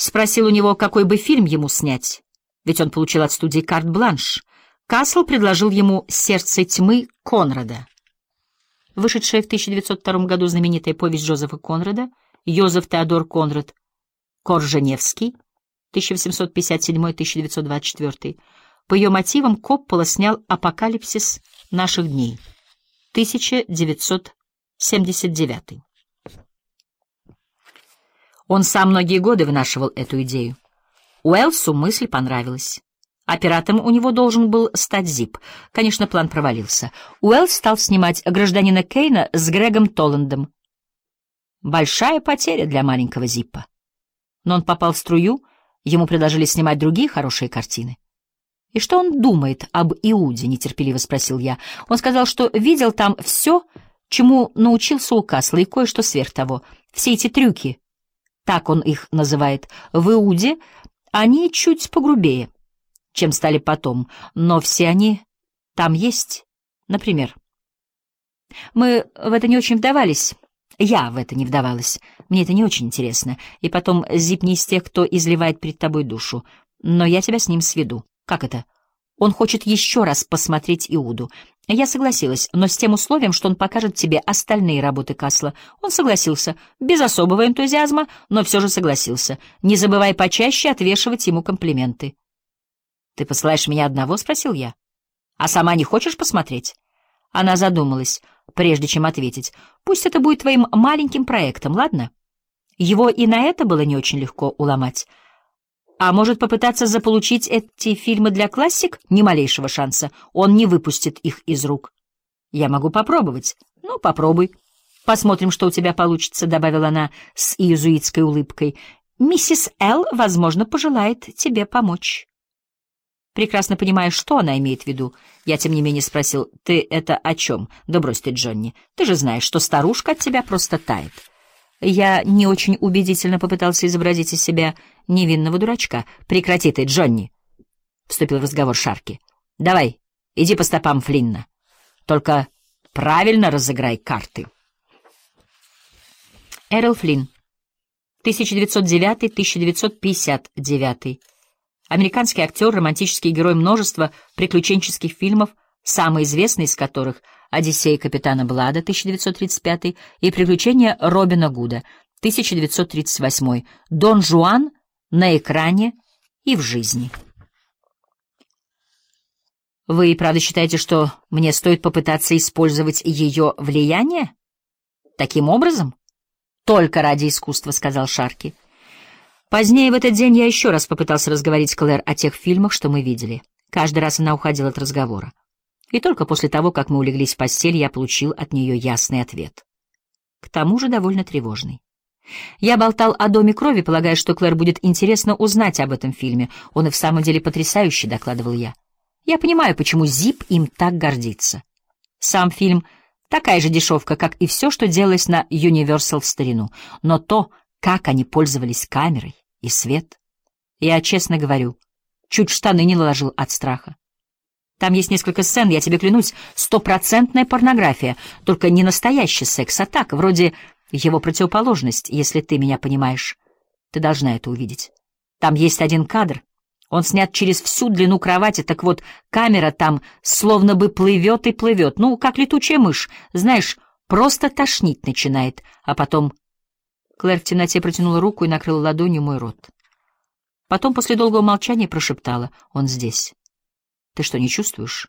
спросил у него, какой бы фильм ему снять, ведь он получил от студии карт-бланш. Кассел предложил ему «Сердце тьмы» Конрада. Вышедшая в 1902 году знаменитая повесть Джозефа Конрада «Йозеф Теодор Конрад Корженевский» 1857-1924. По ее мотивам Коппола снял «Апокалипсис наших дней» 1979. Он сам многие годы вынашивал эту идею. Уэллсу мысль понравилась. Оператором у него должен был стать Зипп. Конечно, план провалился. Уэллс стал снимать «Гражданина Кейна» с Грегом Толландом. Большая потеря для маленького Зиппа. Но он попал в струю, ему предложили снимать другие хорошие картины. «И что он думает об Иуде?» — нетерпеливо спросил я. Он сказал, что видел там все, чему научился у Кассела, и кое-что сверх того. Все эти трюки, так он их называет, в Иуде, они чуть погрубее, чем стали потом, но все они там есть. Например, мы в это не очень вдавались. Я в это не вдавалась. Мне это не очень интересно. И потом, Зипп не из тех, кто изливает перед тобой душу. Но я тебя с ним сведу. Как это? Он хочет еще раз посмотреть Иуду. Я согласилась, но с тем условием, что он покажет тебе остальные работы Кассела. Он согласился, без особого энтузиазма, но все же согласился. Не забывай почаще отвешивать ему комплименты. «Ты посылаешь меня одного?» — спросил я. «А сама не хочешь посмотреть?» Она задумалась, прежде чем ответить. «Пусть это будет твоим маленьким проектом, ладно?» Его и на это было не очень легко уломать. А может попытаться заполучить эти фильмы для классик? Ни малейшего шанса. Он не выпустит их из рук. Я могу попробовать. Ну, попробуй. Посмотрим, что у тебя получится, — добавила она с иезуитской улыбкой. Миссис Л., возможно, пожелает тебе помочь. Прекрасно понимая, что она имеет в виду, я, тем не менее, спросил: «Ты это о чем?» «Да брось ты, Джонни. Ты же знаешь, что старушка от тебя просто тает». Я не очень убедительно попытался изобразить из себя невинного дурачка. «Прекрати ты, Джонни!» — вступил в разговор Шарки. «Давай, иди по стопам Флинна. Только правильно разыграй карты». Эрл Флинн, 1909-1959. Американский актер, романтический герой множества приключенческих фильмов, самый известный из которых «Одиссея капитана Блада» 1935 и «Приключения Робина Гуда» 1938, «Дон Жуан» на экране и в жизни. Вы и правда считаете, что мне стоит попытаться использовать ее влияние? Таким образом? Только ради искусства, — сказал Шарки. Позднее в этот день я еще раз попытался разговорить Клэр о тех фильмах, что мы видели. Каждый раз она уходила от разговора. И только после того, как мы улеглись в постель, я получил от нее ясный ответ. К тому же довольно тревожный. Я болтал о «Доме крови», полагая, что Клэр будет интересно узнать об этом фильме. Он и в самом деле потрясающий, — докладывал я. Я понимаю, почему Зипп им так гордится. Сам фильм — такая же дешевка, как и все, что делалось на Universal в старину. Но то, как они пользовались камерой и свет, я, честно говорю, чуть в штаны не наложил от страха. Там есть несколько сцен, я тебе клянусь, 100% порнография, только не настоящий секс, а так, вроде его противоположность, если ты меня понимаешь. Ты должна это увидеть. Там есть один кадр. Он снят через всю длину кровати, так вот, камера там словно бы плывет и плывет, ну, как летучая мышь, знаешь, просто тошнить начинает, а потом... Клэр в темноте протянула руку и накрыла ладонью мой рот. Потом, после долгого молчания, прошептала: «Он здесь. Ты что, не чувствуешь?»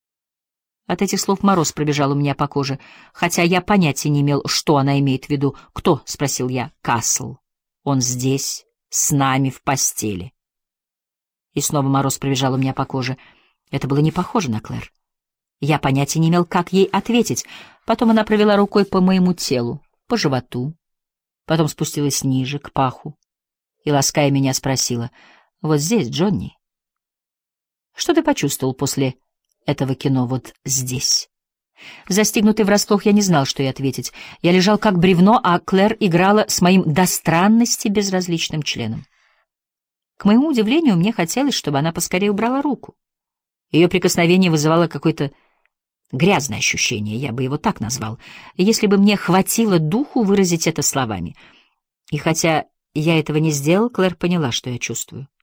От этих слов мороз пробежал у меня по коже, хотя я понятия не имел, что она имеет в виду. «Кто?» — спросил я. «Кассел. Он здесь, с нами в постели». И снова мороз пробежал у меня по коже. Это было не похоже на Клэр. Я понятия не имел, как ей ответить. Потом она провела рукой по моему телу, по животу, потом спустилась ниже, к паху, и, лаская меня, спросила: «Вот здесь, Джонни? Что ты почувствовал после этого кино вот здесь?» Застигнутый врасплох, я не знал, что ей ответить. Я лежал как бревно, а Клэр играла с моим до странности безразличным членом. К моему удивлению, мне хотелось, чтобы она поскорее убрала руку. Ее прикосновение вызывало какое-то грязное ощущение, я бы его так назвал, если бы мне хватило духу выразить это словами. И хотя я этого не сделал, Клэр поняла, что я чувствую.